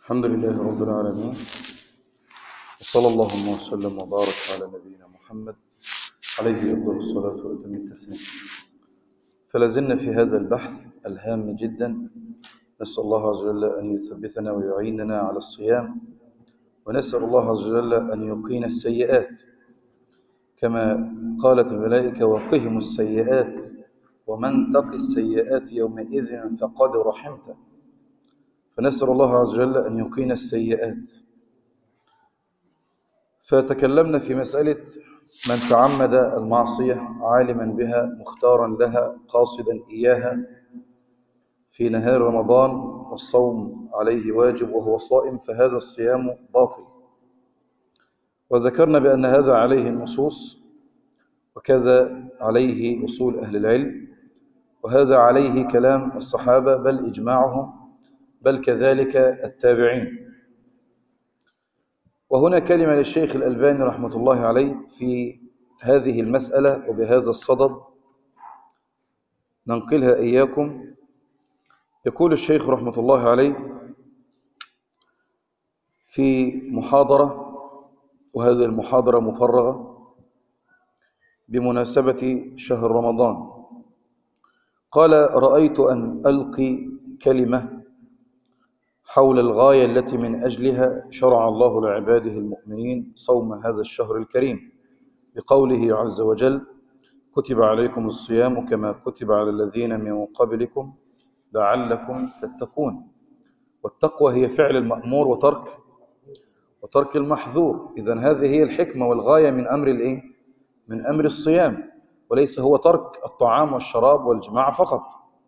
الحمد لله رب العالمين، وصلى اللهم وسلم وبارك على نبينا محمد عليه أفضل الصلاة وأتم التسليم. فلازلنا في هذا البحث الهام جدا، نسأل الله عز وجل أن يثبتنا ويعيننا على الصيام، ونسأل الله عز وجل أن يقينا السيئات كما قالت الملائكة: وقهم السيئات ومن تق السيئات يومئذ فقد رحمته. فنسأل الله عز وجل أن يقينا السيئات. فتكلمنا في مسألة من تعمد المعصية عالما بها مختارا لها قاصدا إياها في نهار رمضان والصوم عليه واجب وهو صائم، فهذا الصيام باطل. وذكرنا بأن هذا عليه النصوص، وكذا عليه أصول أهل العلم، وهذا عليه كلام الصحابة بل إجماعهم، بل كذلك التابعين. وهنا كلمة للشيخ الألباني رحمة الله عليه في هذه المسألة وبهذا الصدد ننقلها إياكم. يقول الشيخ رحمة الله عليه في محاضرة، وهذه المحاضرة مفرغة بمناسبة شهر رمضان، قال: رأيت أن ألقي كلمة حول الغاية التي من أجلها شرع الله لعباده المؤمنين صوم هذا الشهر الكريم، بقوله عز وجل: كتب عليكم الصيام كما كتب على الذين من قبلكم لعلكم تتقون. والتقوى هي فعل المأمور وترك المحظور. إذن هذه هي الحكمة والغاية من أمر الإيه؟ من أمر الصيام، وليس هو ترك الطعام والشراب والجماع فقط.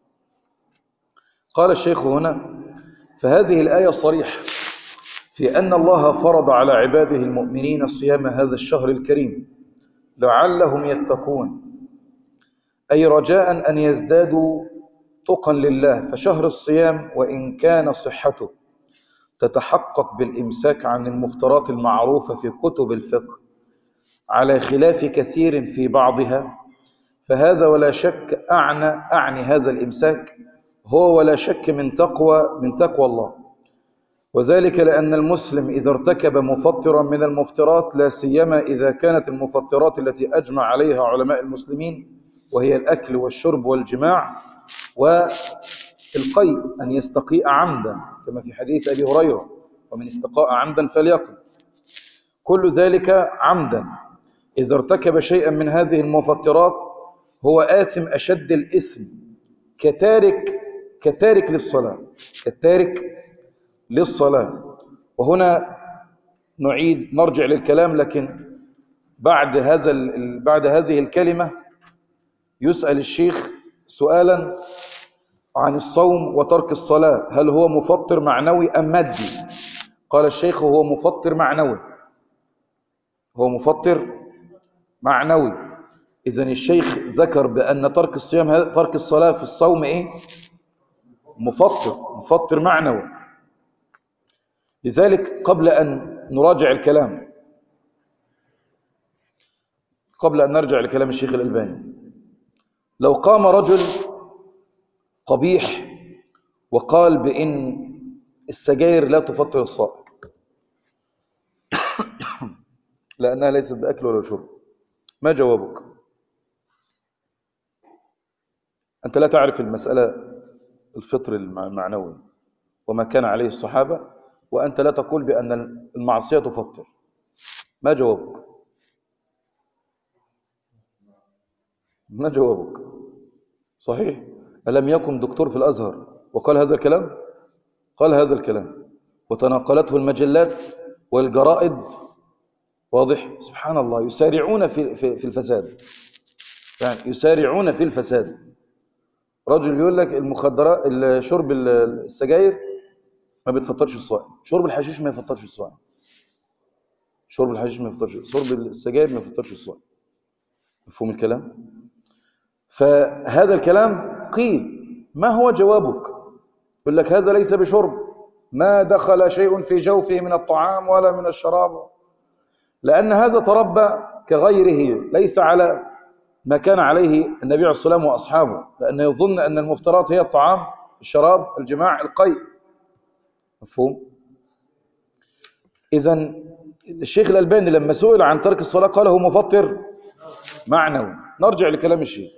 قال الشيخ هنا: فهذه الآية صريحة في أن الله فرض على عباده المؤمنين صيام هذا الشهر الكريم لعلهم يتقون، أي رجاء أن يزدادوا تقا لله. فشهر الصيام وإن كان صحته تتحقق بالإمساك عن المفترات المعروفة في كتب الفقه على خلاف كثير في بعضها، فهذا ولا شك أعني هذا الإمساك هو ولا شك من تقوى الله. وذلك لأن المسلم إذا ارتكب مفطرا من المفترات، لا سيما إذا كانت المفطرات التي أجمع عليها علماء المسلمين وهي الأكل والشرب والجماع والقيء، أن يستقيء عمدا كما في حديث أبي هريرة: ومن استقاء عمدا فليقل. كل ذلك عمدا. إذا ارتكب شيئا من هذه المفطرات هو آثم أشد الإثم كتارك للصلاة. وهنا نرجع للكلام، لكن بعد هذه الكلمة يسأل الشيخ سؤالا عن الصوم وترك الصلاة: هل هو مفطر معنوي أم مادي؟ قال الشيخ: هو مفطر معنوي. إذن الشيخ ذكر بأن ترك الصلاة في الصوم مفطر معنوي. لذلك قبل أن نرجع لكلام الشيخ الألباني، لو قام رجل قبيح وقال بأن السجاير لا تفطر الصائم لأنها ليست بأكل ولا شرب، ما جوابك؟ أنت لا تعرف المسألة الفطر المعنوي وما كان عليه الصحابة، وأنت لا تقول بأن المعصية تفطر، ما جوابك؟ صحيح؟ ألم يكن دكتور في الأزهر وقال هذا الكلام؟ قال هذا الكلام وتناقلته المجلات والجرائد. واضح؟ سبحان الله، يسارعون في الفساد، يعني يسارعون في الفساد. رجل بيقول لك المخدرات، شرب السجاير ما بتفطرش الصائم، شرب الحشيش ما يفطرش الصائم، شرب السجاير ما يفطرش الصائم. مفهوم الكلام؟ فهذا الكلام قيل. ما هو جوابك؟ يقول لك هذا ليس بشرب، ما دخل شيء في جوفه من الطعام ولا من الشراب، لأن هذا تربى كغيره، ليس على ما كان عليه النبي عليه الصلاة والسلام وأصحابه، لأنه يظن أن المفترات هي الطعام، الشراب، الجماع، القيء. مفهوم؟ إذا الشيخ الألباني لما سئل عن ترك الصلاة قال هو مفطر معنوي. نرجع لكلام الشيخ.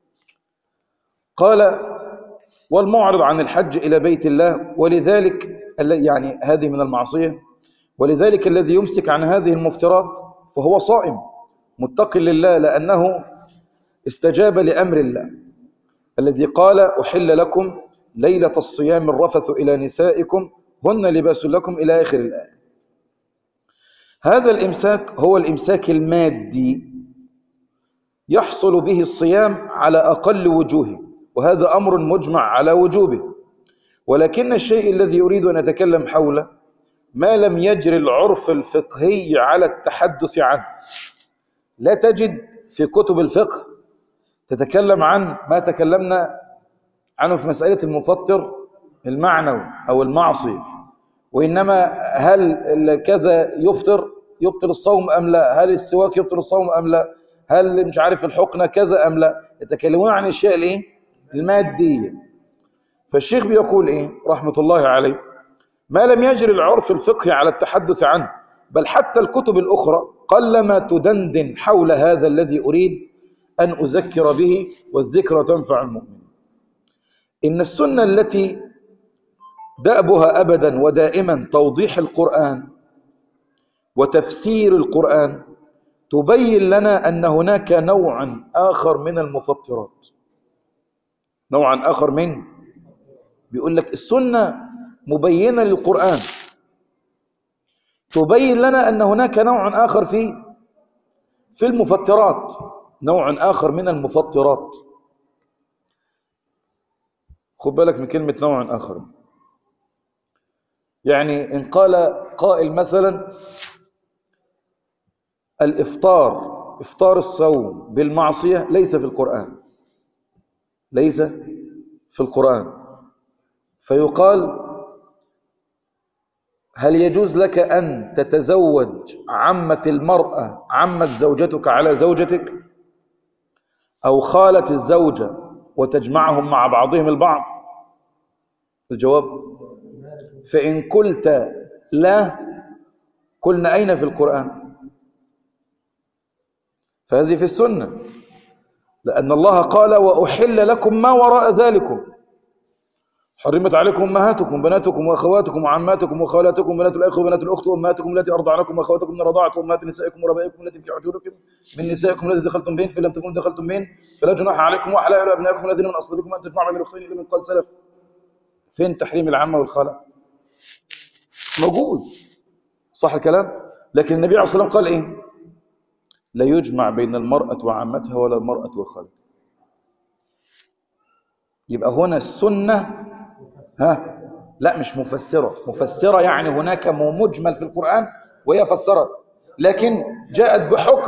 قال والمعرض عن الحج إلى بيت الله ولذلك يعني هذه من المعصية، ولذلك الذي يمسك عن هذه المفترات فهو صائم متق لله لأنه استجاب لأمر الله الذي قال أحل لكم ليلة الصيام الرفث إلى نسائكم هن لباس لكم إلى آخر الآية. هذا الإمساك هو الإمساك المادي يحصل به الصيام على أقل وجوهه، وهذا أمر مجمع على وجوبه، ولكن الشيء الذي أريد أن أتكلم حوله ما لم يجري العرف الفقهي على التحدث عنه. لا تجد في كتب الفقه تتكلم عن ما تكلمنا عنه في مسألة المفطر المعنوي أو المعصي، وإنما هل كذا يبطل الصوم أم لا، هل السواك يبطل الصوم أم لا، هل مش عارف الحقنة كذا أم لا. يتكلمون عن الأشياء المادية. فالشيخ بيقول رحمة الله عليه ما لم يجري العرف الفقهي على التحدث عنه، بل حتى الكتب الأخرى قلما تدندن حول هذا الذي أريد أن أذكر به، والذكرى تنفع المؤمن. إن السنة التي دأبها أبدا ودائما توضيح القرآن وتفسير القرآن تبين لنا أن هناك نوع آخر من المفطرات، نوعا آخر من، بيقول لك السنة مبينة للقرآن تبين لنا أن هناك نوع آخر في المفطرات، نوع آخر من المفطرات. خد بالك من كلمة نوع آخر. يعني إن قال قائل مثلا إفطار الصوم بالمعصية ليس في القرآن، ليس في القرآن، فيقال هل يجوز لك أن تتزوج عمة المرأة عمة زوجتك على زوجتك، أو خالة الزوجة وتجمعهم مع بعضهم البعض؟ الجواب فإن قلت لا قلنا أين في القرآن؟ فهذه في السنة، لأن الله قال وأحل لكم ما وراء ذلكم، حرمت عليكم أمهاتكم بناتكم وأخواتكم وعماتكم وخالاتكم بنات الأخ وبنات الأخت وأمهاتكم التي أرضعنكم وأخواتكم من الرضاعة وأمهات نسائكم وربائكم التي في حجوركم من نسائكم التي دخلتم بهن، فإن لم تكونوا دخلتم بهن فلا جناح عليكم وحلائل أبنائكم الذين من أصلابكم أن تجمعوا بين الأختين إلا من قد سلف. فين تحريم العمة والخالة؟ موجود، صح الكلام؟ لكن النبي عليه الصلاة والسلام قال لا يجمع بين المرأة وعمتها ولا المرأة وخالتها. يبقى هنا السنة لا مش مفسرة يعني هناك مجمل في القرآن وهي فسرت، لكن جاءت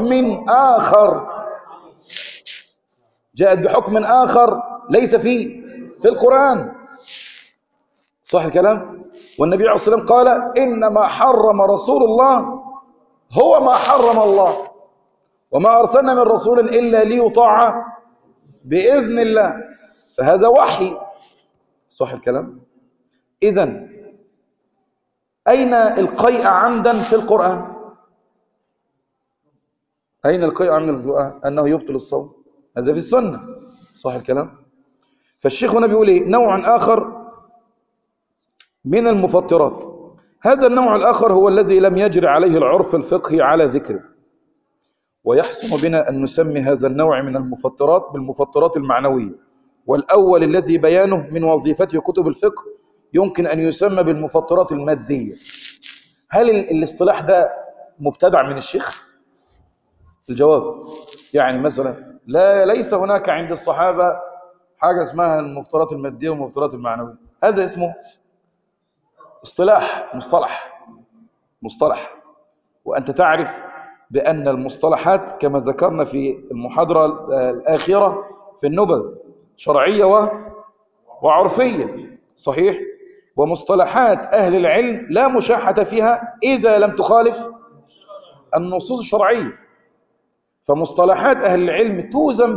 بحكم آخر ليس في القرآن، صح الكلام؟ والنبي عليه الصلاة والسلام قال إنما حرم رسول الله هو ما حرم الله وما أرسلنا من رسول إلا ليطاع بإذن الله، فهذا وحي، صح الكلام؟ إذن أين القيء عمدا في القرآن؟ أين القيء عمدا في القرآن؟ أنه يبطل الصوم، هذا في السنة، صح الكلام؟ فالشيخ هنا بيقول نوع آخر من المفطرات. هذا النوع الآخر هو الذي لم يجري عليه العرف الفقهي على ذكره، ويحسن بنا أن نسمي هذا النوع من المفطرات بالمفطرات المعنوية. والأول الذي بيانه من وظيفته كتب الفقه يمكن أن يسمى بالمفطرات المادية. هل الاصطلاح ده مبتدع من الشيخ؟ الجواب يعني مثلا ليس هناك عند الصحابة حاجة اسمها المفطرات المادية والمفطرات المعنوية، هذا اسمه مصطلح. وأنت تعرف بأن المصطلحات كما ذكرنا في المحاضرة الآخرة في النبذ شرعية وعرفية، صحيح؟ ومصطلحات أهل العلم لا مشاحة فيها إذا لم تخالف النصوص الشرعية. فمصطلحات أهل العلم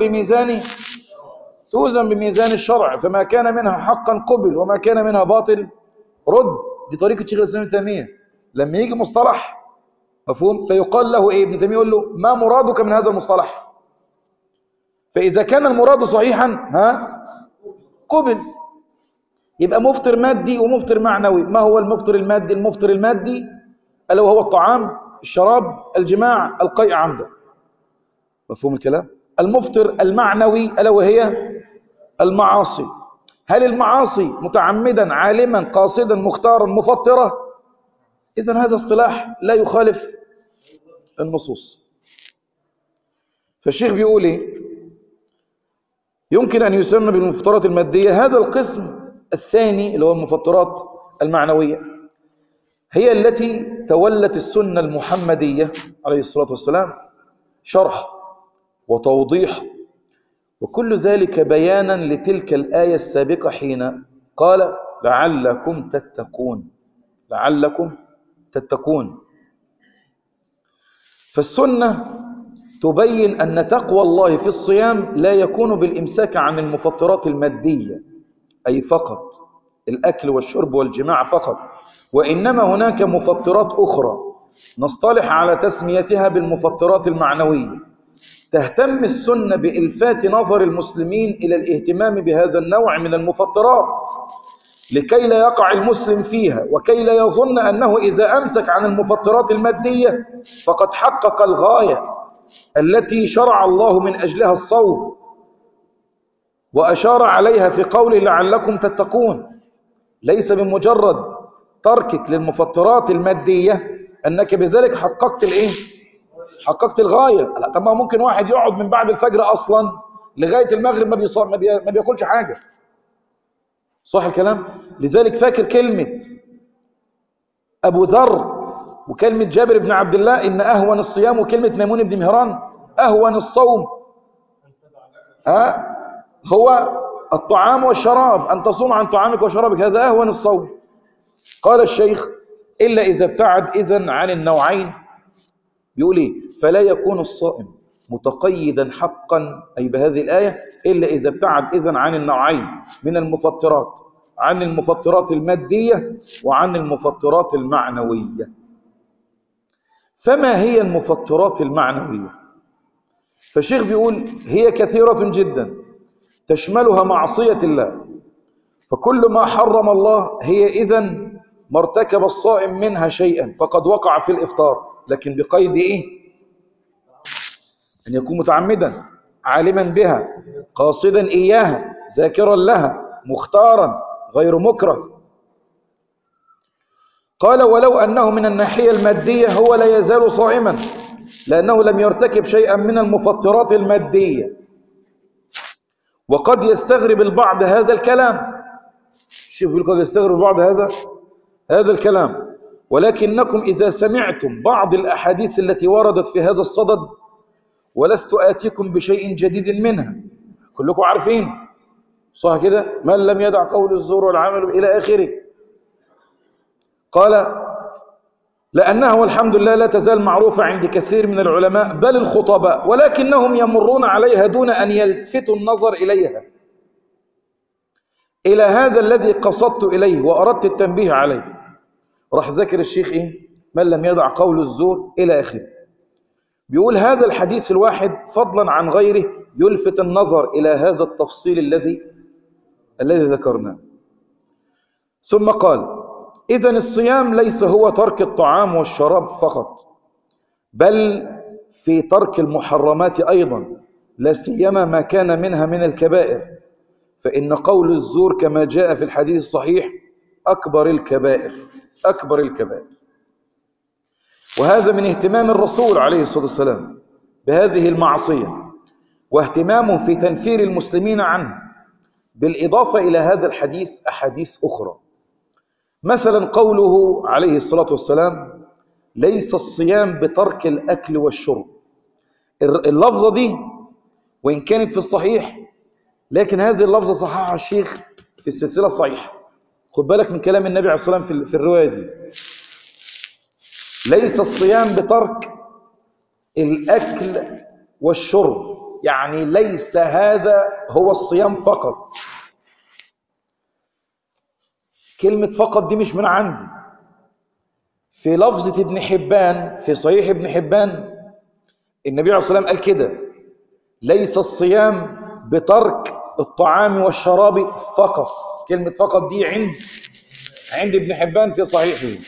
توزن بميزان الشرع، فما كان منها حقا قبل وما كان منها باطل رد. دي طريقة شيخ الإسلام ابن تيمية، لما يجي مصطلح مفهوم فيقال له ايه؟ ابن تيمية يقول له ما مرادك من هذا المصطلح؟ فإذا كان المراد صحيحا قبل. يبقى مفطر مادي ومفطر معنوي. ما هو المفطر المادي؟ المفطر المادي ألا وهو الطعام، الشراب، الجماع، القيء عمدا. مفهوم الكلام؟ المفطر المعنوي ألا وهي المعاصي. هل المعاصي متعمدا عالما قاصدا مختارا مفطرة؟ إذن هذا اصطلاح لا يخالف النصوص. فالشيخ بيقول ايه؟ يمكن أن يسمى بالمفطرات المادية. هذا القسم الثاني اللي هو المفطرات المعنوية هي التي تولت السنة المحمدية عليه الصلاة والسلام شرح وتوضيح وكل ذلك بيانا لتلك الآية السابقة حين قال لعلكم تتقون. لعلكم تتقون. فالسنة تبين أن تقوى الله في الصيام لا يكون بالإمساك عن المفطرات المادية أي فقط الأكل والشرب والجماع فقط، وإنما هناك مفطرات أخرى نصطلح على تسميتها بالمفطرات المعنوية. تهتم السنة بإلفات نظر المسلمين إلى الاهتمام بهذا النوع من المفطرات لكي لا يقع المسلم فيها، وكي لا يظن أنه إذا أمسك عن المفطرات المادية فقد حقق الغاية التي شرع الله من أجلها الصوم وأشار عليها في قوله لعلكم تتقون. ليس بمجرد تركك للمفطرات المادية أنك بذلك حققت الإيه؟ حققت الغاية. لا، طب ما ممكن واحد يقعد من بعد الفجر أصلا لغاية المغرب ما بياكلش حاجة. صح الكلام؟ لذلك فاكر كلمة أبو ذر وكلمة جابر بن عبد الله إن أهون الصيام، وكلمة ميمون بن مهران أهون الصوم هو الطعام والشراب، أن تصوم عن طعامك وشرابك، هذا أهون الصوم. قال الشيخ إلا إذا ابتعد إذن عن النوعين. بيقول إيه؟ فلا يكون الصائم متقيدا حقا أي بهذه الآية إلا إذا ابتعد إذن عن النوعين من المفطرات، عن المفطرات المادية وعن المفطرات المعنوية. فما هي المفطرات المعنوية؟ فالشيخ بيقول هي كثيرة جدا تشملها معصية الله، فكل ما حرم الله هي إذن ما ارتكب الصائم منها شيئا فقد وقع في الإفطار، لكن بقيد إيه؟ أن يكون متعمدا عالما بها قاصدا إياها ذاكرا لها مختارا غير مكره. قال ولو أنه من الناحية المادية هو لا يزال صائما لأنه لم يرتكب شيئا من المفطرات المادية. وقد يستغرب البعض هذا الكلام. شوفوا قد يستغرب البعض هذا الكلام، ولكنكم إذا سمعتم بعض الأحاديث التي وردت في هذا الصدد ولست آتيكم بشيء جديد منها، كلكم عارفين صح كده؟ من لم يدع قول الزور والعمل إلى آخره. قال لأنها والحمد لله لا تزال معروفة عند كثير من العلماء بل الخطباء، ولكنهم يمرون عليها دون أن يلفتوا النظر إليها، إلى هذا الذي قصدت إليه وأردت التنبيه عليه. راح ذكر الشيخ إيه؟ من لم يدع قول الزور إلى آخره. بيقول هذا الحديث الواحد فضلا عن غيره يلفت النظر إلى هذا التفصيل الذي ذكرناه. ثم قال إذن الصيام ليس هو ترك الطعام والشراب فقط، بل في ترك المحرمات أيضا، لا سيما ما كان منها من الكبائر، فإن قول الزور كما جاء في الحديث الصحيح أكبر الكبائر. وهذا من اهتمام الرسول عليه الصلاة والسلام بهذه المعصية واهتمامه في تنفير المسلمين عنه، بالإضافة إلى هذا الحديث أحاديث أخرى، مثلا قوله عليه الصلاة والسلام ليس الصيام بترك الأكل والشرب. اللفظة دي وإن كانت في الصحيح لكن هذه اللفظة صححها الشيخ في السلسلة الصحيحة. خد بالك من كلام النبي عليه الصلاة والسلام في الرواية دي، ليس الصيام بترك الأكل والشرب، يعني ليس هذا هو الصيام فقط. كلمة فقط دي مش من عندي، في لفظة ابن حبان في صحيح ابن حبان النبي عليه الصلاة والسلام قال كده: ليس الصيام بترك الطعام والشراب فقط. كلمة فقط دي عند ابن حبان في صحيحه.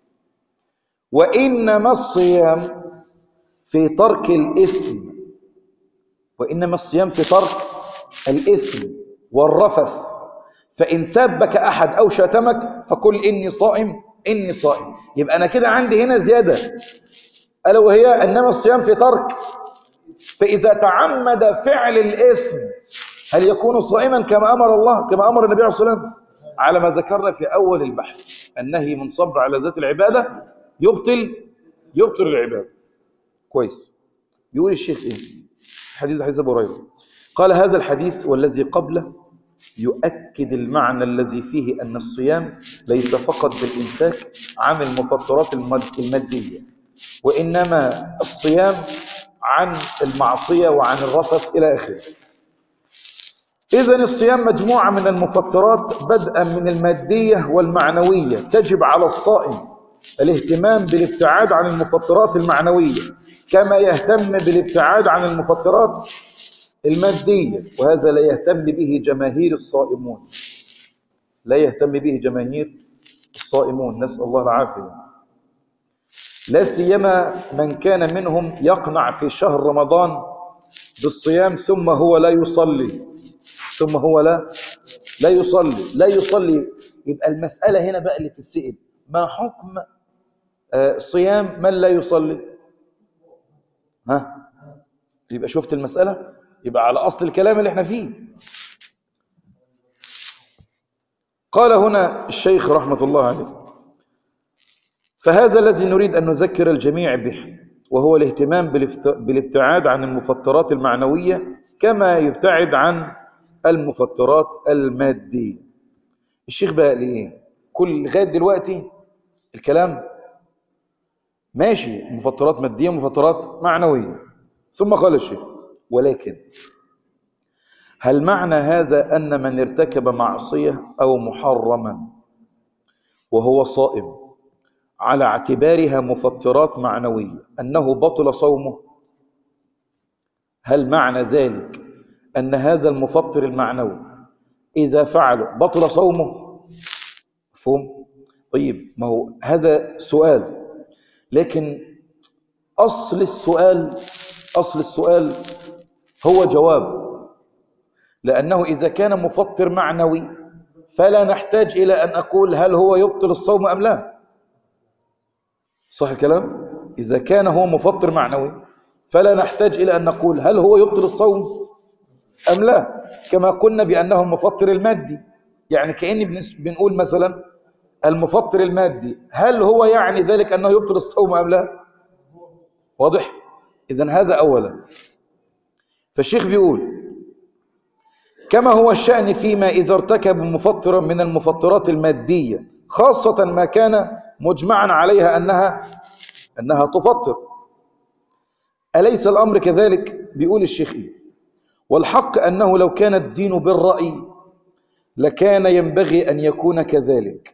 وإنما الصيام في ترك الإثم، وإنما الصيام في ترك الإثم والرفث. فإن سابك أحد أو شتمك فقل إني صائم إني صائم. يبقى أنا كده عندي هنا زيادة، ألا وهي إنما الصيام في ترك. فإذا تعمد فعل الإثم هل يكون صائما كما أمر الله، كما أمر النبي عليه الصلاة والسلام؟ على ما ذكرنا في أول البحث، النهي من صبر على ذات العبادة يبطل العبادة. كويس. يقول الشيخ إيه؟ حديث أبو هريرة قال: هذا الحديث والذي قبله يؤكد المعنى الذي فيه أن الصيام ليس فقط بالإمساك عن المفطرات المادية، وإنما الصيام عن المعصية وعن الرفث إلى آخره. إذن الصيام مجموعة من المفطرات بدءا من المادية والمعنوية، تجب على الصائم الاهتمام بالابتعاد عن المفطرات المعنوية كما يهتم بالابتعاد عن المفطرات المادية، وهذا لا يهتم به جماهير الصائمون، لا يهتم به جماهير الصائمون، نسأل الله العافية. لا سيما من كان منهم يقنع في شهر رمضان بالصيام ثم هو لا يصلي، لا يصلي. يبقى المسألة هنا بقى اللي تتسئل: ما حكم صيام من لا يصلي؟ يبقى شفت المسألة، يبقى على أصل الكلام اللي احنا فيه. قال هنا الشيخ رحمة الله عليه: فهذا الذي نريد أن نذكر الجميع به، وهو الاهتمام بالابتعاد عن المفطرات المعنوية كما يبتعد عن المفطرات المادية. الشيخ بقى ليه كل لغاية دلوقتي الكلام ماشي، مفطرات مادية ومفطرات معنوية. ثم قال الشيخ: ولكن هل معنى هذا أن من ارتكب معصية أو محرما وهو صائم على اعتبارها مفطرات معنوية أنه بطل صومه؟ هل معنى ذلك أن هذا المفطر المعنوي إذا فعله بطل صومه؟ مفهوم؟ طيب، ما هو هذا سؤال، لكن أصل السؤال هو جواب، لأنه إذا كان مفطر معنوي فلا نحتاج إلى أن أقول هل هو يبطل الصوم أم لا. صح الكلام؟ إذا كان هو مفطر معنوي فلا نحتاج إلى أن نقول هل هو يبطل الصوم أم لا، كما قلنا بأنه المفطر المادي. يعني كأني بنقول مثلا المفطر المادي، هل هو يعني ذلك أنه يبطل الصوم أم لا؟ واضح؟ إذن هذا أولا. فالشيخ بيقول: كما هو الشأن فيما إذا ارتكب مفطرا من المفطرات المادية، خاصة ما كان مجمعا عليها أنها تفطر. أليس الأمر كذلك؟ بيقول الشيخ: والحق أنه لو كان الدين بالرأي لكان ينبغي أن يكون كذلك.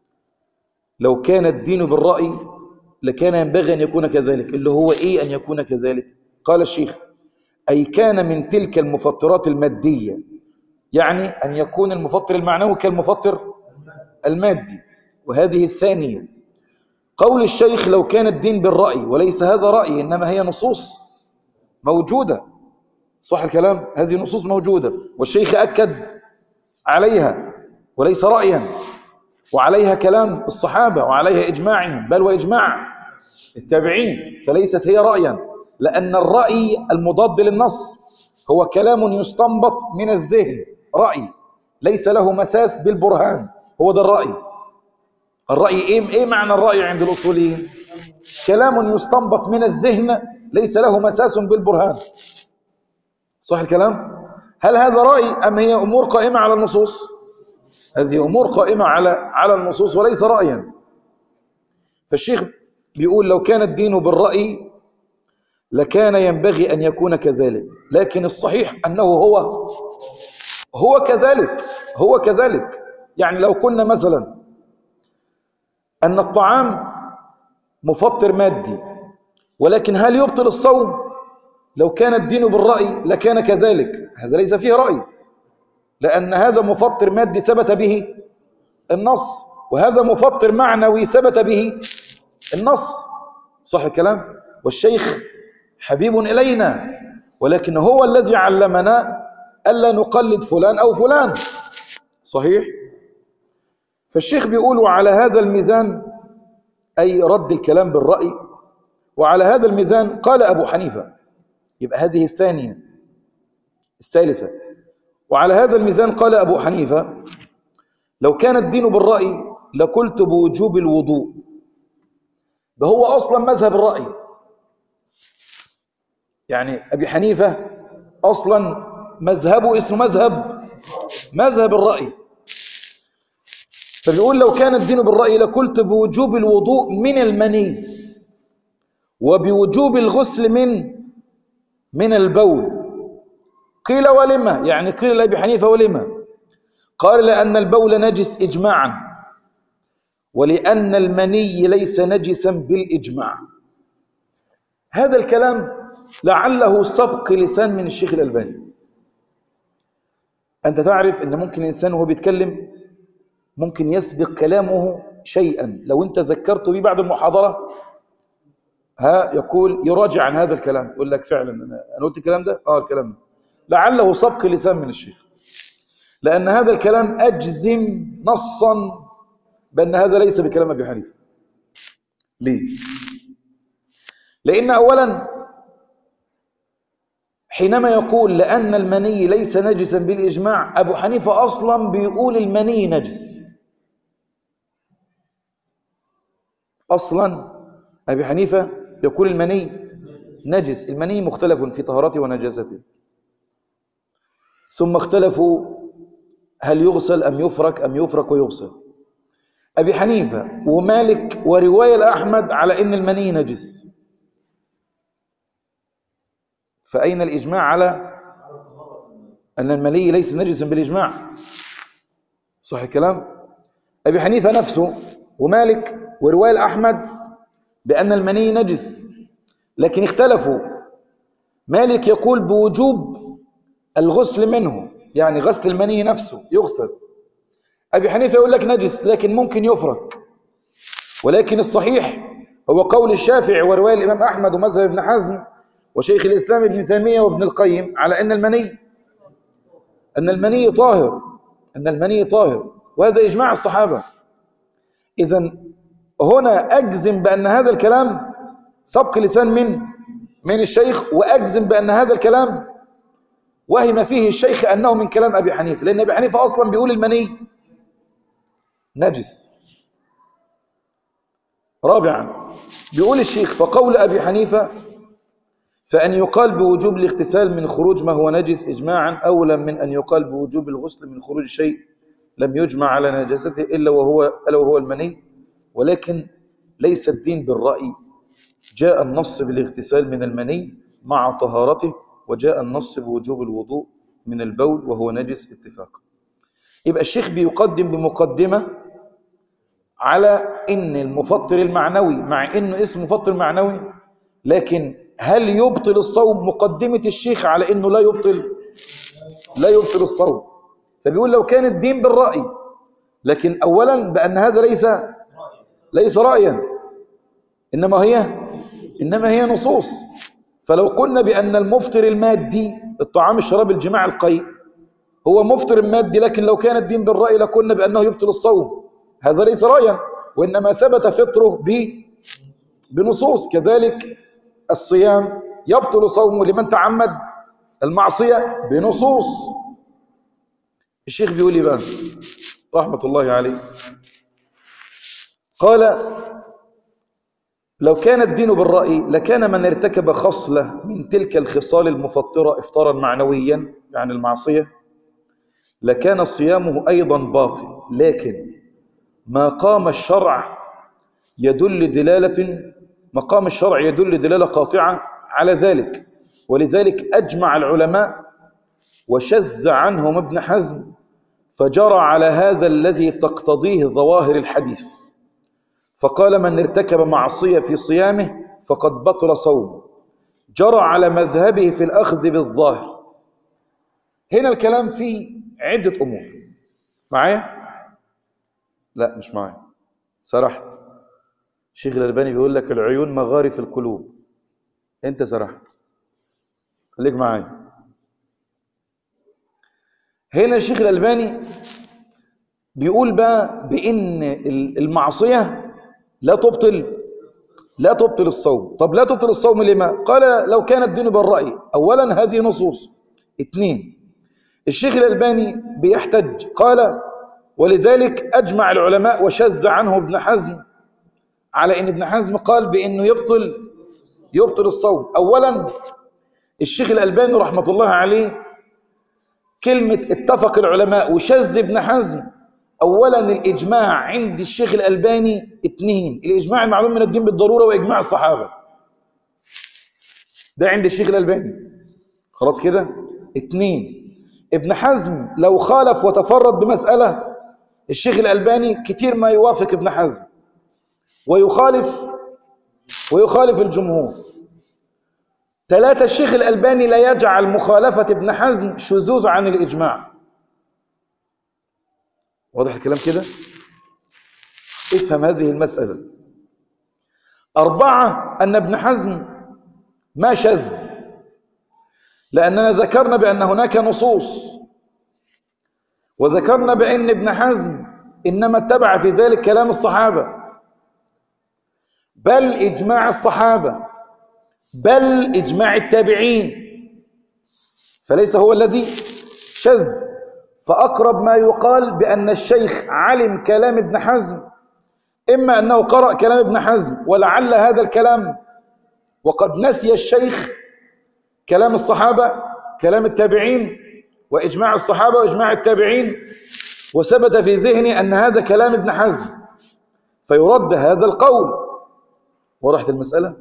لو كان الدين بالرأي لكان ينبغي أن يكون كذلك. اللي هو إيه أن يكون كذلك؟ قال الشيخ: أي كان من تلك المفطرات المادية، يعني أن يكون المفطر المعنوي كالمفطر المادي. وهذه الثانية. قول الشيخ لو كان الدين بالرأي، وليس هذا رأي، إنما هي نصوص موجودة. صح الكلام؟ هذه نصوص موجودة والشيخ أكد عليها، وليس رأيا، وعليها كلام الصحابة وعليها إجماعهم، بل وإجماع التابعين، فليست هي رأيا، لأن الرأي المضاد للنص هو كلام يستنبط من الذهن، رأي ليس له مساس بالبرهان، هو ده الرأي. الرأي إيه معنى الرأي عند الأصوليين؟ كلام يستنبط من الذهن ليس له مساس بالبرهان. صح الكلام؟ هل هذا رأي أم هي أمور قائمة على النصوص؟ هذه أمور قائمة على النصوص وليس رأيا. فالشيخ بيقول لو كان الدين بالرأي لكان ينبغي أن يكون كذلك، لكن الصحيح أنه هو كذلك. يعني لو قلنا مثلا أن الطعام مفطر مادي، ولكن هل يبطل الصوم؟ لو كان الدين بالرأي لكان كذلك، هذا ليس فيه رأي، لأن هذا مفطر مادي ثبت به النص، وهذا مفطر معنوي ثبت به النص. صح الكلام؟ والشيخ حبيب إلينا، ولكن هو الذي علمنا ألا نقلد فلان أو فلان. صحيح؟ فالشيخ بيقول وعلى هذا الميزان، أي رد الكلام بالرأي، وعلى هذا الميزان قال أبو حنيفة. يبقى هذه الثانية. الثالثة، وعلى هذا الميزان قال أبو حنيفة: لو كان الدين بالرأي لقلت بوجوب الوضوء. ده هو أصلا مذهب الرأي، يعني أبي حنيفة أصلا مذهبه اسمه مذهب الرأي. فبيقول لو كان الدين بالرأي لقلت بوجوب الوضوء من المني، وبوجوب الغسل من البول. قيل ولما؟ يعني قيل لأبي حنيفة ولما؟ قال لأن البول نجس إجماعا، ولأن المني ليس نجسا بالإجماع. هذا الكلام لعله سبق لسان من الشيخ الألباني. أنت تعرف أن ممكن الإنسان وهو بيتكلم ممكن يسبق كلامه شيئا، لو أنت ذكرته به بعد المحاضرة يقول يراجع عن هذا الكلام، يقول لك فعلا أنا قلت الكلام ده؟ الكلام ده لعله سبق لسان من الشيخ، لأن هذا الكلام أجزم نصا بأن هذا ليس بكلام أبي حنيفة. ليه؟ لأن أولا حينما يقول لأن المني ليس نجسا بالإجماع، أبو حنيفة أصلا بيقول المني نجس. أصلا أبي حنيفة يقول المني نجس. المني مختلف في طهارته ونجاسته، ثم اختلفوا هل يغسل أم يفرك أم يفرك ويغسل. أبي حنيفة ومالك ورواية الأحمد على أن المني نجس، فأين الإجماع على أن المني ليس نجسا بالإجماع؟ صح الكلام؟ أبي حنيفة نفسه ومالك ورواية الأحمد بأن المني نجس، لكن اختلفوا. مالك يقول بوجوب الغسل منه، يعني غسل المني نفسه يغسل. أبي حنيفة يقول لك نجس لكن ممكن يفرك. ولكن الصحيح هو قول الشافعي ورواية الإمام أحمد ومذهب ابن حزم وشيخ الإسلام ابن تيمية وابن القيم على أن المني طاهر، وهذا إجماع الصحابة. إذن هنا أجزم بأن هذا الكلام سبق لسان من الشيخ، وأجزم بأن هذا الكلام وهم فيه الشيخ أنه من كلام أبي حنيفة، لأن أبي حنيفة أصلا بيقول المني نجس. رابعا بيقول الشيخ: فقول أبي حنيفة فأن يقال بوجوب الاغتسال من خروج ما هو نجس إجماعا أولى من أن يقال بوجوب الغسل من خروج شيء لم يجمع على نجاسته ألا وهو المني. ولكن ليس الدين بالرأي، جاء النص بالاغتسال من المني مع طهارته، وجاء النص بوجوب الوضوء من البول وهو نجس اتفاقا. يبقى الشيخ بيقدم بمقدمة على إن المفطر المعنوي، مع إنه اسم مفطر معنوي، لكن هل يبطل الصوم؟ مقدمة الشيخ على إنه لا يبطل الصوم. فبيقول لو كان الدين بالرأي، لكن أولا بأن هذا ليس رأيا، إنما هي نصوص. فلو قلنا بأن المفطر المادي الطعام الشراب الجماع القيء هو مفطر مادي، لكن لو كان الدين بالرأي لقلنا بأنه يبطل الصوم، هذا ليس رأيا، وإنما ثبت فطره بنصوص. كذلك الصيام يبطل صومه لمن تعمد المعصية بنصوص. الشيخ بيقول لي بقى رحمة الله عليه، قال: لو كان الدين بالرأي لكان من ارتكب خصلة من تلك الخصال المفطرة إفطارا معنويا يعني المعصية لكان صيامه أيضا باطل، لكن مقام الشرع يدل دلالة قاطعة على ذلك. ولذلك أجمع العلماء وشذ عنهم ابن حزم، فجرى على هذا الذي تقتضيه ظواهر الحديث، فقال من ارتكب معصية في صيامه فقد بطل صومه، جرى على مذهبه في الأخذ بالظاهر. هنا الكلام فيه عدة أمور. معايا؟ لا مش معايا، سرحت. الشيخ الألباني بيقول لك العيون مغارف القلوب، انت سرحت، خليك معايا. هنا الشيخ الألباني بيقول بقى بإن المعصية لا تبطل الصوم. طب لا تبطل الصوم لما؟ قال لو كان الدين بالرأي. أولا هذه نصوص. اثنين، الشيخ الألباني بيحتج، قال ولذلك أجمع العلماء وشذ عنه ابن حزم على إن ابن حزم قال بأنه يبطل الصوم. أولا الشيخ الألباني رحمة الله عليه كلمة اتفق العلماء وشذ ابن حزم، أولا الإجماع عند الشيخ الألباني اثنين، الإجماع المعلوم من الدين بالضرورة وإجماع الصحابة، ده عند الشيخ الألباني، خلاص كده. اثنين، ابن حزم لو خالف وتفرد بمسألة الشيخ الألباني كتير ما يوافق ابن حزم ويخالف الجمهور. ثلاثة، الشيخ الألباني لا يجعل مخالفة ابن حزم شذوذ عن الإجماع. واضح الكلام كده؟ افهم هذه المسألة. أربعة، أن ابن حزم ما شذ، لأننا ذكرنا بأن هناك نصوص، وذكرنا بأن ابن حزم إنما اتبع في ذلك كلام الصحابة، بل إجماع الصحابة، بل إجماع التابعين، فليس هو الذي شذ. فأقرب ما يقال بأن الشيخ علم كلام ابن حزم، إما أنه قرأ كلام ابن حزم ولعل هذا الكلام وقد نسي الشيخ كلام الصحابة، كلام التابعين، وإجماع الصحابة وإجماع التابعين، وثبت في ذهني أن هذا كلام ابن حزم فيرد هذا القول. وضحت المسألة؟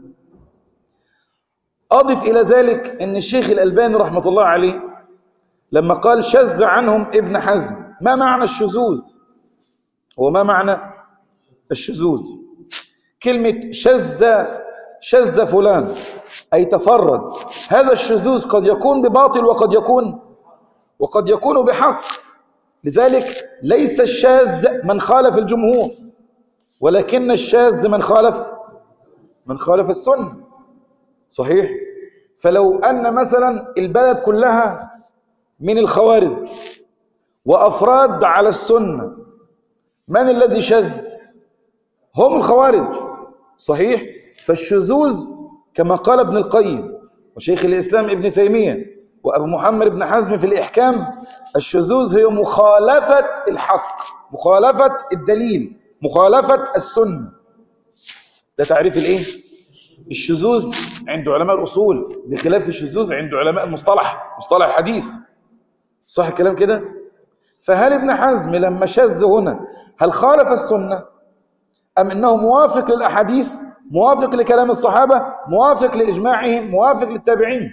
أضف إلى ذلك أن الشيخ الألباني رحمة الله عليه لما قال شذ عنهم ابن حزم، ما معنى الشذوذ؟ وما معنى الشذوذ؟ كلمة شذ فلان أي تفرد، هذا الشذوذ قد يكون بباطل وقد يكون بحق. لذلك ليس الشاذ من خالف الجمهور، ولكن الشاذ من خالف السنة. صحيح؟ فلو أن مثلا البلد كلها من الخوارج وأفراد على السنة، من الذي شذ؟ هم الخوارج. صحيح؟ فالشذوذ كما قال ابن القيم وشيخ الإسلام ابن تيمية وأبو محمد بن حزم في الإحكام، الشذوذ هي مخالفة الحق، مخالفة الدليل، مخالفة السنة. ده تعريف الايه؟ الشذوذ عند علماء الأصول، بخلاف الشذوذ عند علماء المصطلح، مصطلح الحديث. صح الكلام كده؟ فهل ابن حزم لما شذ هنا هل خالف السنة أم أنه موافق للأحاديث، موافق لكلام الصحابة، موافق لإجماعهم، موافق للتابعين؟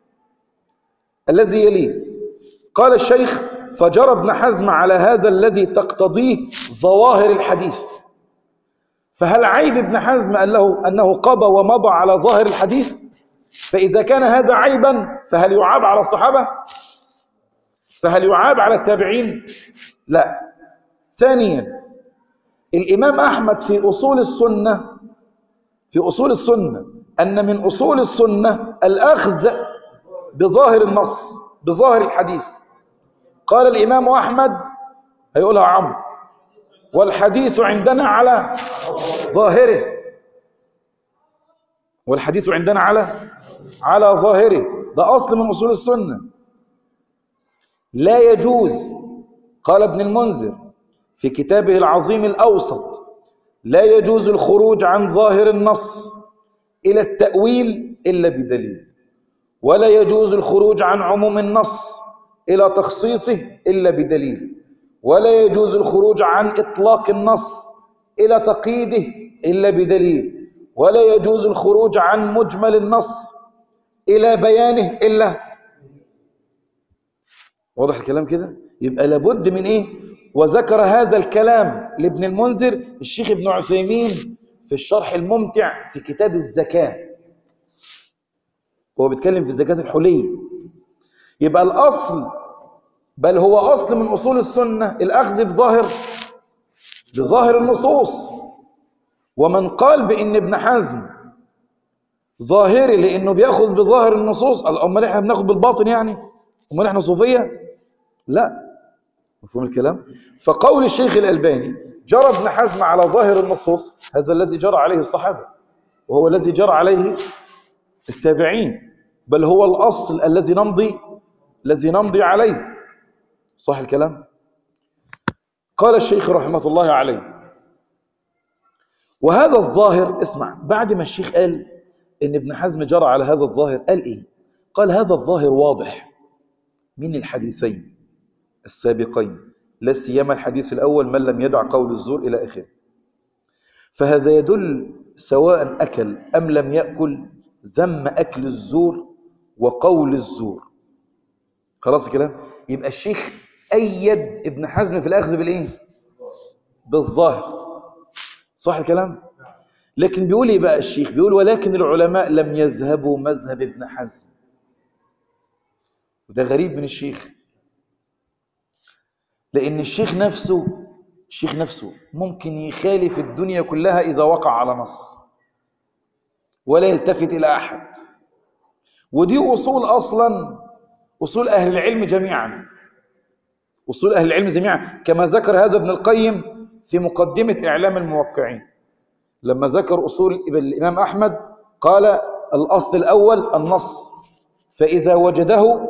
الذي يليه قال الشيخ فجرى ابن حزم على هذا الذي تقتضيه ظواهر الحديث. فهل عيب ابن حزم قال له أنه قضى ومضى على ظاهر الحديث؟ فإذا كان هذا عيبا فهل يعاب على الصحابة؟ فهل يعاب على التابعين؟ لا. ثانيا، الإمام أحمد في أصول السنة أن من أصول السنة الأخذ بظاهر النص، بظاهر الحديث. قال الإمام أحمد، هيقولها عمرو، والحديث عندنا على ظاهره، والحديث عندنا على ظاهره، ده أصل من أصول السنة. لا يجوز، قال ابن المنذر في كتابه العظيم الأوسط، لا يجوز الخروج عن ظاهر النص إلى التأويل إلا بدليل، ولا يجوز الخروج عن عموم النص إلى تخصيصه إلا بدليل، ولا يجوز الخروج عن إطلاق النص إلى تقييده إلا بدليل، ولا يجوز الخروج عن مجمل النص إلى بيانه إلا. واضح الكلام كده؟ يبقى لابد من إيه؟ وذكر هذا الكلام لابن المنذر الشيخ ابن عثيمين في الشرح الممتع في كتاب الزكاة، هو بيتكلم في الزكاة الحلية. يبقى الأصل، بل هو أصل من أصول السنة، الأخذ بظاهر النصوص. ومن قال بأن ابن حزم ظاهري لأنه بيأخذ بظاهر النصوص، أمال إحنا بناخذ بالباطن يعني؟ أمال إحنا صوفية؟ لا. مفهوم الكلام؟ فقول الشيخ الألباني جرى ابن حزم على ظاهر النصوص، هذا الذي جرى عليه الصحابة، وهو الذي جرى عليه التابعين، بل هو الأصل الذي نمضي عليه. صح الكلام؟ قال الشيخ رحمة الله عليه: وهذا الظاهر، اسمع، بعد ما الشيخ قال إن ابن حزم جرى على هذا الظاهر، قال إيه؟ قال: هذا الظاهر واضح من الحديثين السابقين، لا سيما الحديث الأول من لم يدع قول الزور إلى آخره. فهذا يدل سواء أكل أم لم يأكل ذم أكل الزور وقول الزور. خلاص الكلام؟ يبقى الشيخ أيد ابن حزم في الأخذ بالإيه؟ بالظاهر. صح الكلام؟ لكن بيقول إيه بقى الشيخ؟ بيقول: ولكن العلماء لم يذهبوا مذهب ابن حزم. وده غريب من الشيخ، لأن الشيخ نفسه ممكن يخالف الدنيا كلها إذا وقع على نص ولا يلتفت إلى أحد. ودي أصول أصلا أصول أهل العلم جميعا، أصول أهل العلم جميعا، كما ذكر هذا ابن القيم في مقدمة إعلام الموقعين لما ذكر أصول الإمام أحمد، قال: الأصل الأول النص، فإذا وجده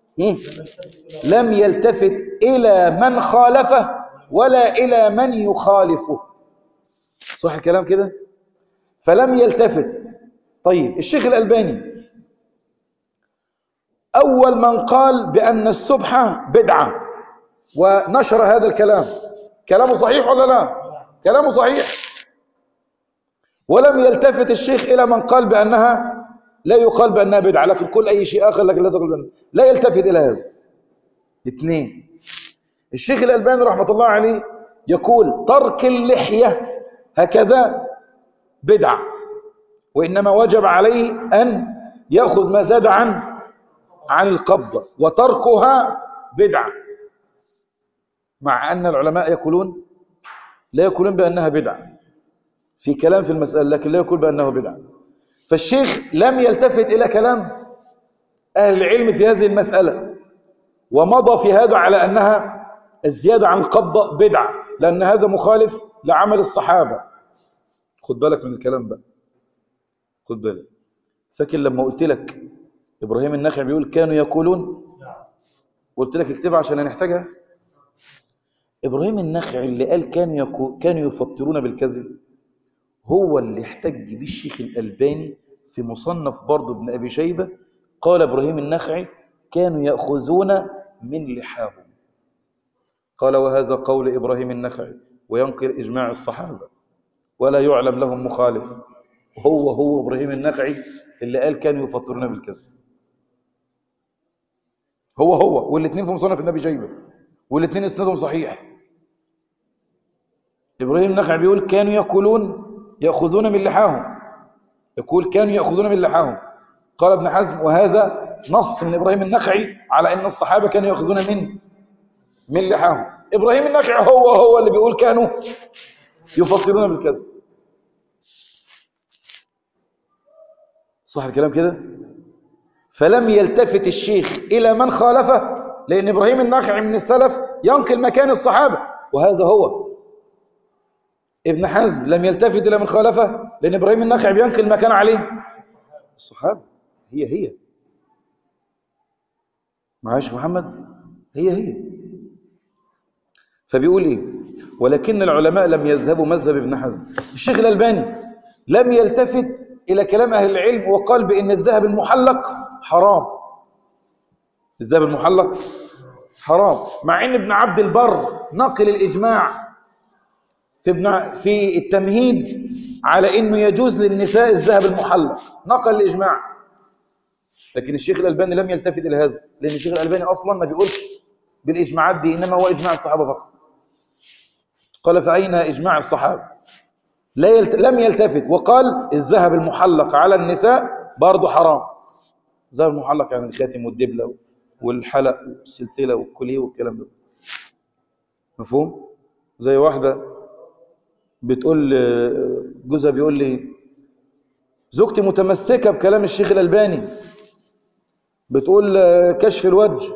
لم يلتفت إلى من خالفه ولا إلى من يخالفه. صح الكلام كده؟ فلم يلتفت. طيب الشيخ الألباني أول من قال بأن السبحة بدعة ونشر هذا الكلام، كلامه صحيح ولا لا؟ كلامه صحيح. ولم يلتفت الشيخ إلى من قال بأنها لا يقال بأنها بدعة، لكن كل أي شيء آخر لكن لا تقول بأنها، لا يلتفت إلى هذا. اثنين، الشيخ الألباني رحمة الله عليه يقول: ترك اللحية هكذا بدعة، وإنما وجب عليه أن يأخذ ما زاد عن القبضة، وتركها بدعة، مع أن العلماء يقولون لا يقولون بأنها بدعة في كلام في المسألة، لكن لا يقول بأنه بدعة. فالشيخ لم يلتفت إلى كلام أهل العلم في هذه المسألة، ومضى في هذا على أنها الزيادة عن القبضة بدعة، لأن هذا مخالف لعمل الصحابة. خد بالك من الكلام بقى، خد بالك. فاكر لما قلت لك إبراهيم النخعي بيقول كانوا يقولون، قلت لك اكتبها عشان هنحتاجها. إبراهيم النخعي اللي قال كانوا يفطرون بالكذب هو اللي احتج به الشيخ الألباني في مصنف برضه ابن أبي شيبة. قال إبراهيم النخعي: كانوا يأخذون من لحاهم. قال: وهذا قول إبراهيم النخعي وينكر إجماع الصحابة ولا يعلم لهم مخالف. هو إبراهيم النخعي اللي قال كانوا يفطرون بالكذب، هو والاثنين في مصنف ابن أبي شيبة، والاثنين اسنادهم صحيح. إبراهيم النخعي بيقول كانوا يأخذون من لحاهم، يقول كانوا يأخذون من لحاهم. قال ابن حزم: وهذا نص من إبراهيم النخعي على أن الصحابة كانوا يأخذون من لحاهم. إبراهيم النخعي هو اللي بيقول كانوا يفطرون بالكذب. صح الكلام كده؟ فلم يلتفت الشيخ إلى من خالفه، لأن إبراهيم النخعي من السلف ينقل مكان الصحابة، وهذا هو. ابن حزم لم يلتفت إلى من خالفه، لأن إبراهيم النخعي بينقل مكان عليه الصحابة. هي معاش محمد، هي. فبيقول إيه؟ ولكن العلماء لم يذهبوا مذهب ابن حزم. الشيخ الألباني لم يلتفت إلى كلام أهل العلم وقال بأن الذهب المحلق حرام. الذهب المحلق حرام، مع أن ابن عبد البر نقل الإجماع في التمهيد على أنه يجوز للنساء الذهب المحلق، نقل الإجماع. لكن الشيخ الألباني لم يلتفت إلى هذا، لأن الشيخ الألباني أصلا ما بيقولش بالإجماعات دي، إنما هو إجماع الصحابة فقط. قال فأين إجماع الصحابة؟ لم يلتفت، وقال الذهب المحلق على النساء برضه حرام. الذهب المحلق يعني الخاتم والدبلة والحلق والسلسلة والكوليه والكلام ده، مفهوم؟ زي واحدة بتقول جوزها بيقول لي زوجتي متمسكة بكلام الشيخ الألباني، بتقول كشف الوجه.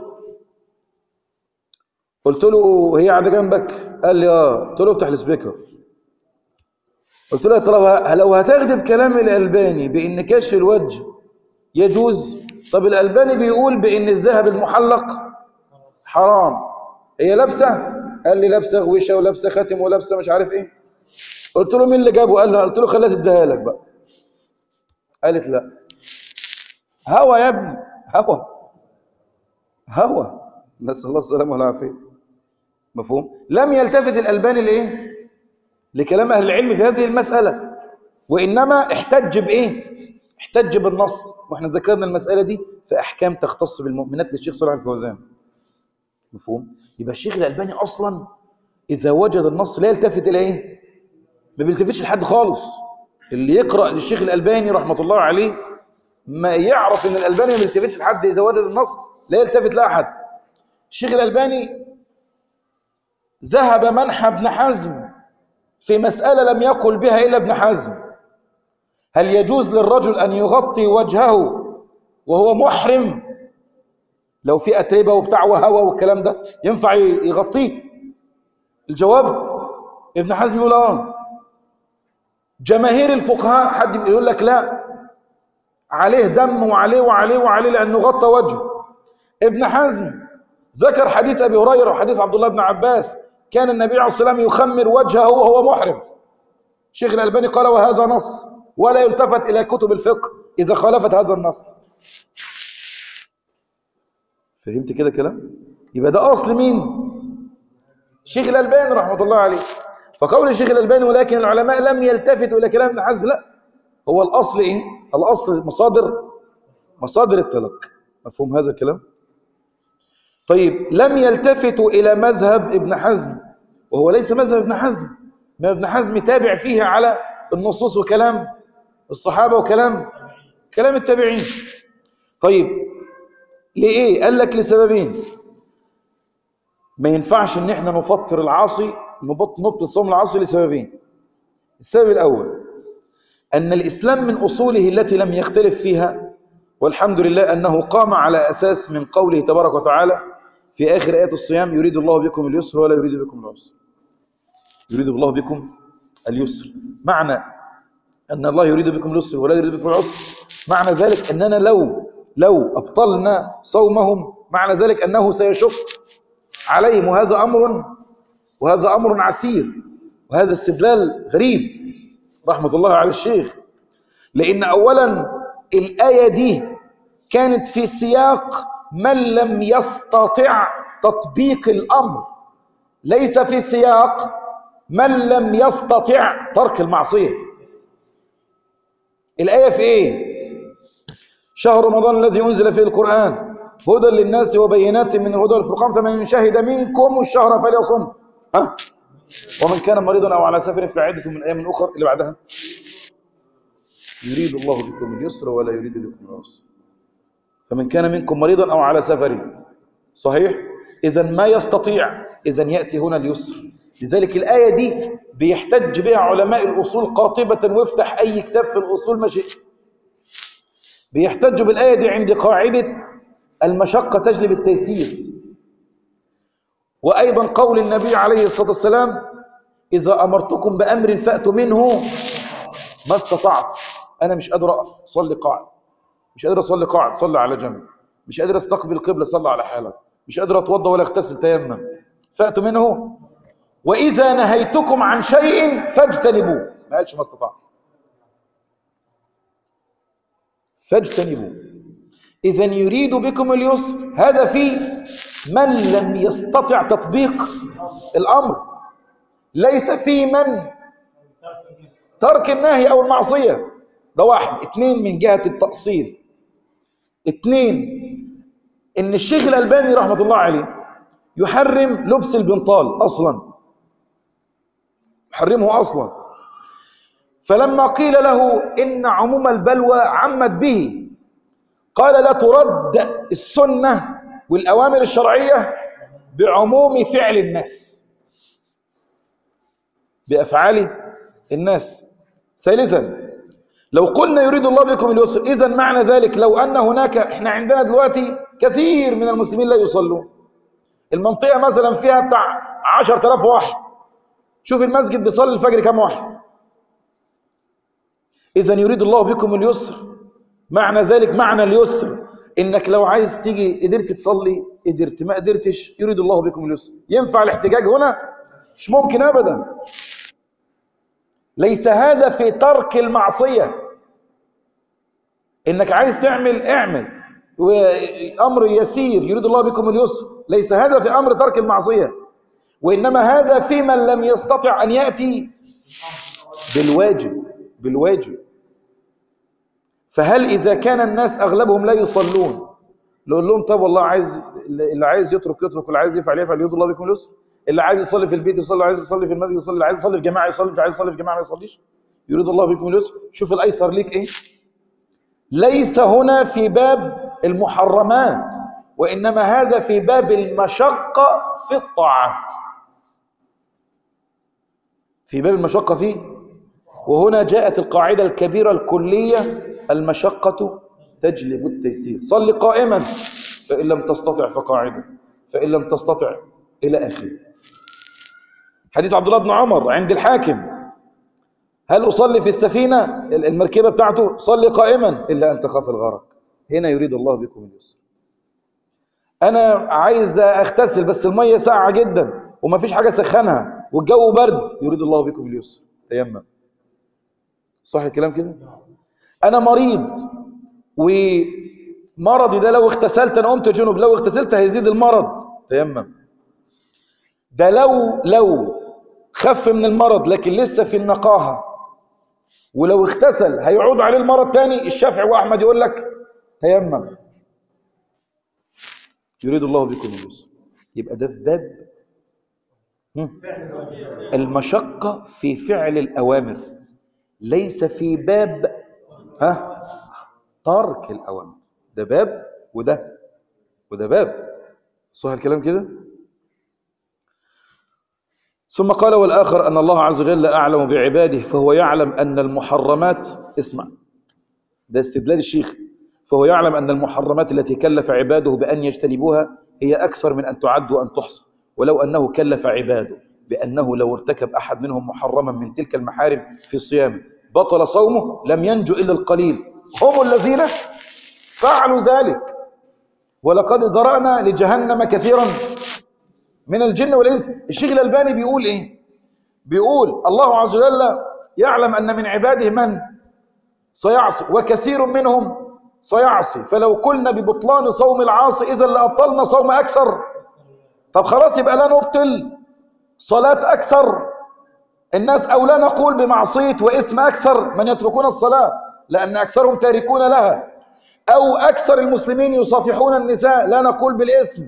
قلت له هي قاعدة جنبك؟ قال لي اه. قلت له افتح السبيكر. قلت له طب لو هتاخدي بكلام الألباني بأن كشف الوجه يجوز، طب الألباني بيقول بأن الذهب المحلق حرام، هي لابسة؟ قال لي لابسة غويشة ولابسة خاتم ولابسة مش عارف ايه. قلت له مين اللي جابه؟ قال له، قلت له خليها تديها لك بقى. قالت لا. هوى يا ابني، هوى هوى، نسأل الله السلامة والعافية. مفهوم؟ لم يلتفت الألباني لإيه؟ لكلام أهل العلم في هذه المسألة، وإنما احتج بإيه؟ احتج بالنص، واحنا ذكرنا المسألة دي في أحكام تختص بالمؤمنات للشيخ صالح الفوزان. مفهوم؟ يبقى الشيخ الألباني أصلا إذا وجد النص لا يلتفت إلى إيه؟ ما بيلتفتش لحد خالص. اللي يقرأ للشيخ الألباني رحمة الله عليه ما يعرف إن الألباني ما بيلتفتش لحد إذا وجد النص لا يلتفت لأحد. الشيخ الألباني ذهب منحى ابن حزم في مسألة لم يقل بها إلا ابن حزم. هل يجوز للرجل أن يغطي وجهه وهو محرم؟ لو في أتربة وبتاع وهوى والكلام ده ينفع يغطيه؟ الجواب ابن حزم يقول اه. جماهير الفقهاء حد يقول لك لا، عليه دم وعليه وعليه وعليه لأنه غطى وجهه. ابن حزم ذكر حديث أبي هريرة وحديث عبد الله بن عباس كان النبي عليه الصلاة والسلام يخمر وجهه وهو محرم. الشيخ الألباني قال وهذا نص، ولا يلتفت إلى كتب الفقه إذا خالفت هذا النص. فهمت كده كلام؟ يبقى ده أصل مين؟ الشيخ الألباني رحمة الله عليه. فقول الشيخ الألباني ولكن العلماء لم يلتفتوا إلى كلام ابن حزم، لا، هو الأصل إيه؟ الأصل مصادر التلقي. مفهوم هذا الكلام؟ طيب لم يلتفتوا إلى مذهب ابن حزم، وهو ليس مذهب ابن حزم، ما ابن حزم تابع فيه على النصوص وكلام الصحابة وكلام التابعين. طيب لإيه؟ قال لك لسببين. ما ينفعش ان احنا نفطر العاصي، نبطل صوم العاصي لسببين. السبب الأول أن الإسلام من أصوله التي لم يختلف فيها، والحمد لله أنه قام على أساس من قوله تبارك وتعالى في آخر آيات الصيام يريد الله بكم اليسر ولا يريد بكم العسر. يريد الله بكم اليسر، معنى أن الله يريد بكم اليسر ولا يريد بكم العسر معنى ذلك أننا لو أبطلنا صومهم معنى ذلك أنه سيشق عليهم، وهذا أمر عسير، وهذا استدلال غريب رحمة الله على الشيخ. لأن أولا الآية دي كانت في سياق من لم يستطع تطبيق الأمر، ليس في سياق من لم يستطع ترك المعصية. الآية في إيه؟ شهر رمضان الذي أنزل فيه القرآن هدى للناس وبينات من الهدى والفرقان فمن شهد منكم الشهر فليصم. ومن كان مريضا أو على سفر فعدة من أيام أخر. اللي بعدها يريد الله بكم اليسر ولا يريد بكم العسر. فمن كان منكم مريضا أو على سفر، صحيح؟ إذا ما يستطيع، إذا يأتي هنا اليسر. لذلك الآية دي بيحتج بها علماء الأصول قاطبة، وافتح أي كتاب في الأصول ما شئت. بيحتج بالآية دي عند قاعدة المشقة تجلب التيسير. وأيضا قول النبي عليه الصلاة والسلام إذا أمرتكم بأمر فأتوا منه ما استطعت. أنا مش قادر أقف صلي قاعد، مش قادر أصلي قاعد صلي على جنب، مش قادر أستقبل القبلة صلي على حالك، مش قادر أتوضى ولا أغتسل تيمم، فأتوا منه. وإذا نهيتكم عن شيء فاجتنبوه، ما قالش ما استطعت، فاجتنبوه. إذا يريد بكم اليسر، هذا في من لم يستطع تطبيق الأمر، ليس في من ترك النهي أو المعصية. ده واحد. اثنين من جهة التأصيل. اثنين إن الشيخ الألباني رحمة الله عليه يحرم لبس البنطال أصلا، حرمه أصلا. فلما قيل له إن عموم البلوى عمت به قال لا ترد السنة والأوامر الشرعية بعموم فعل الناس، بأفعال الناس. ثالثا لو قلنا يريد الله بكم اليسر، إذا معنى ذلك لو أن هناك، إحنا عندنا دلوقتي كثير من المسلمين لا يصلون، المنطقة مثلا فيها بتاع 10,000 واحد، شوف المسجد بيصلي الفجر كم واحد. إذا يريد الله بكم اليسر، معنى ذلك معنى اليسر إنك لو عايز تيجي قدرت تصلي، قدرت ما قدرتش، يريد الله بكم اليسر. ينفع الاحتجاج هنا؟ مش ممكن أبدا. ليس هذا في ترك المعصية، إنك عايز تعمل اعمل، وأمر يسير يريد الله بكم اليسر، ليس هذا في أمر ترك المعصية، وإنما هذا في من لم يستطع أن يأتي بالواجب. فهل إذا كان الناس أغلبهم لا يصلون نقول لهم طب والله عايز، اللي عايز يترك واللي عايز يفعل يريد الله بكم اليسر، اللي عايز يصلي في البيت يصلي، عايز يصلي في المسجد يصلي، اللي عايز يصلي في جماعة يصلي، اللي عايز يصلي في جماعة ما يصليش، يريد الله بكم اليسر. شوف الأيسر ليك إيه. ليس هنا في باب المحرمات، وإنما هذا في باب المشقة في الطاعات، في باب المشقة فيه. وهنا جاءت القاعدة الكبيرة الكلية: المشقة تجلب التيسير. صل قائما فإن لم تستطع فقاعدا، فإن لم تستطع إلى آخره. حديث عبد الله بن عمر عند الحاكم: هل أصلي في السفينة المركبة بتاعته؟ صلي قائما إلا أن تخاف الغرق. هنا يريد الله بكم اليسر. أنا عايز أغتسل بس المية ساقعة جدا وما فيش حاجة سخنها والجو برد، يريد الله بكم اليسر، تيمم. صح الكلام كده؟ أنا مريض ومرضي ده لو اغتسلت أنا قمت جنوب، لو اغتسلت هيزيد المرض، تيمم. ده لو خف من المرض لكن لسه في النقاهة، ولو اغتسل هيعود عليه المرض تاني، الشافعي وأحمد يقول لك تيمم. يريد الله بكم اليسر. يبقى ده في باب المشقة في فعل الأوامر، ليس في باب ترك الأوامر. ده باب وده باب. صح الكلام كده؟ ثم قال: والآخر أن الله عز وجل أعلم بعباده فهو يعلم أن المحرمات، اسمع ده استدلال الشيخ، فهو يعلم أن المحرمات التي كلف عباده بأن يجتنبوها هي أكثر من أن تعد وأن تحصى، ولو أنه كلف عباده بأنه لو ارتكب أحد منهم محرما من تلك المحارم في صيامه بطل صومه لم ينجو إلا القليل، هم الذين فعلوا ذلك. ولقد ذرأنا لجهنم كثيرا من الجن والإنس. الشيخ الألباني بيقول إيه؟ بيقول الله عز وجل يعلم أن من عباده من سيعصي وكثير منهم سيعصي، فلو قلنا ببطلان صوم العاصي إذا لأبطلنا صوم أكثر. طب خلاص يبقى لا نبطل صلاة أكثر الناس، أو لا نقول بمعصية وإثم أكثر من يتركون الصلاة لأن أكثرهم تاركون لها، أو أكثر المسلمين يصافحون النساء لا نقول بالإثم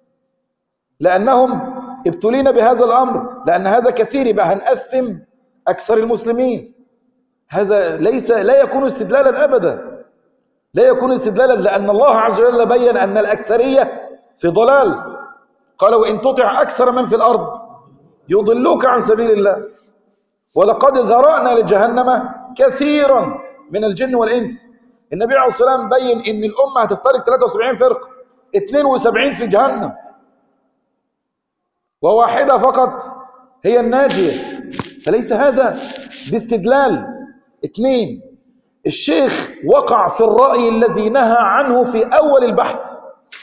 لأنهم ابتلين بهذا الأمر، لأن هذا كثير يبقى هنقسم أكثر المسلمين. هذا لا يكون استدلالا أبدا، لا يكون استدلالا، لأن الله عز وجل بين أن الأكثرية في ضلال. قال: وإن تطع أكثر من في الأرض يضلوك عن سبيل الله. ولقد ذرأنا لجهنم كثيرا من الجن والإنس. النبي عليه الصلاة والسلام بين أن الأمة هتفترق 73 فرقة، 72 في جهنم وواحدة فقط هي الناجية. فليس هذا باستدلال. 2، الشيخ وقع في الرأي الذي نهى عنه في أول البحث.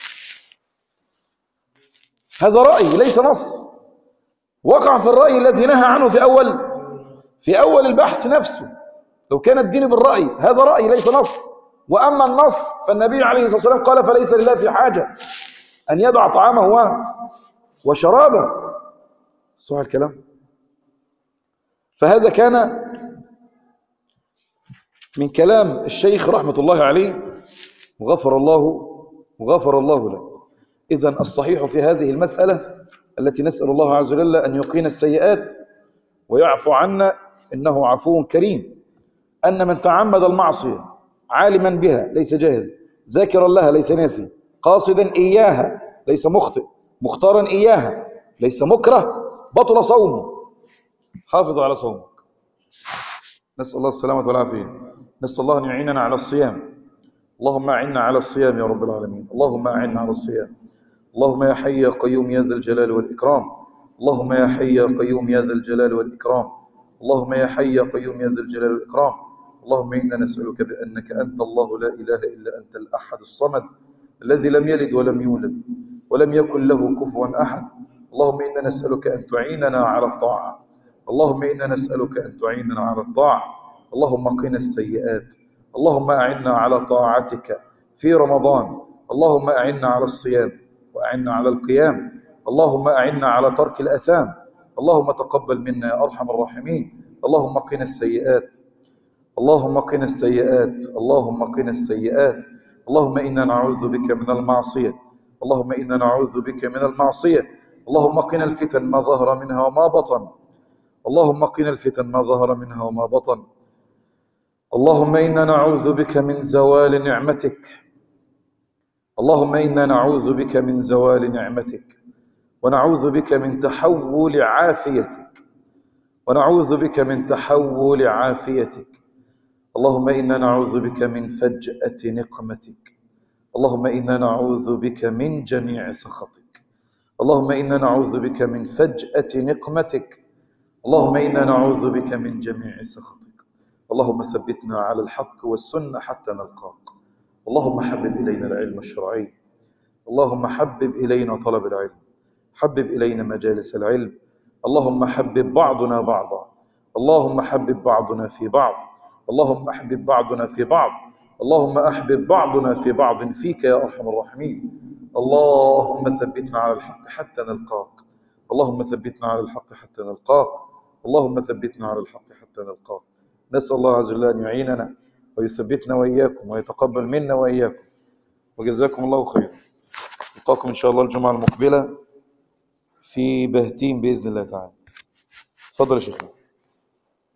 هذا رأي ليس نص. وقع في الرأي الذي نهى عنه في أول البحث نفسه. لو كان الدين بالرأي، هذا رأي ليس نص. وأما النص فالنبي عليه الصلاة والسلام قال: فليس لله في حاجة أن يدع طعامه وشرابه. صح الكلام؟ فهذا كان من كلام الشيخ رحمة الله عليه وغفر الله له. إذن الصحيح في هذه المسألة التي نسأل الله عز وجل أن يقينا السيئات ويعفو عنا إنه عفو كريم. أن من تعمد المعصية عالما بها ليس جاهل، ذاكرا لها ليس ناسي، قاصدا إياها ليس مخطئ، مختارا إياها ليس مكره، بطل صومه. حافظ على صومك. نسأل الله السلامة والعافية. نسأل الله أن يعيننا على الصيام. اللهم أعنا على الصيام يا رب العالمين. اللهم أعنا على الصيام. اللهم يا حي يا قيوم يا ذا الجلال والإكرام. اللهم يا حي يا قيوم يا ذا الجلال والإكرام. اللهم يا حي يا قيوم يا ذا الجلال والإكرام. اللهم إنا نسألك بأنك أنت الله لا إله إلا أنت الأحد الصمد الذي لم يلد ولم يولد ولم يكن له كفوا أحد. اللهم إنا نسألك أن تعيننا على الطاعة. اللهم إنا نسألك أن تعيننا على الطاعة. اللهم قنا السيئات. اللهم أعنا على طاعتك في رمضان. اللهم أعنا على الصيام وأعنا على القيام. اللهم أعنا على ترك الأثام. اللهم تقبل منا يا أرحم الراحمين. اللهم قنا السيئات. اللهم قنا السيئات. اللهم قنا السيئات. اللهم إنا نعوذ بك من المعصية. اللهم إنا نعوذ بك من المعصية. اللهم قنا الفتن ما ظهر منها وما بطن. اللهم قنا الفتن ما ظهر منها وما بطن. اللهم إنا نعوذ بك من زوال نعمتك. اللهم إنا نعوذ بك من زوال نعمتك، ونعوذ بك من تحول عافيتك، ونعوذ بك من تحول عافيتك. اللهم إنا نعوذ بك من فجأة نقمتك. اللهم إنا نعوذ بك من جميع سخطك. اللهم إنا نعوذ بك من فجأة نقمتك. اللهم إنا نعوذ بك من جميع سخطك. اللهم ثبتنا على الحق والسنة حتى نلقاك. اللهم حبب إلينا العلم الشرعي. اللهم حبب إلينا طلب العلم. حبب إلينا مجالس العلم. اللهم حبب بعضنا بعضا. اللهم حبب بعضنا في بعض. اللهم أحبب بعضنا في بعض. اللهم أحبب بعضنا في بعض فيك يا أرحم الراحمين. اللهم ثبتنا على الحق حتى نلقاك. اللهم ثبتنا على الحق حتى نلقاك. اللهم ثبتنا على الحق حتى نلقاك. نسأل الله عز وجل أن يعيننا ويثبتنا وإياكم ويتقبل منا وإياكم. وجزاكم الله خير. نلقاكم إن شاء الله الجمعة المقبلة في بهتيم بإذن الله تعالى. تفضل يا شيخنا.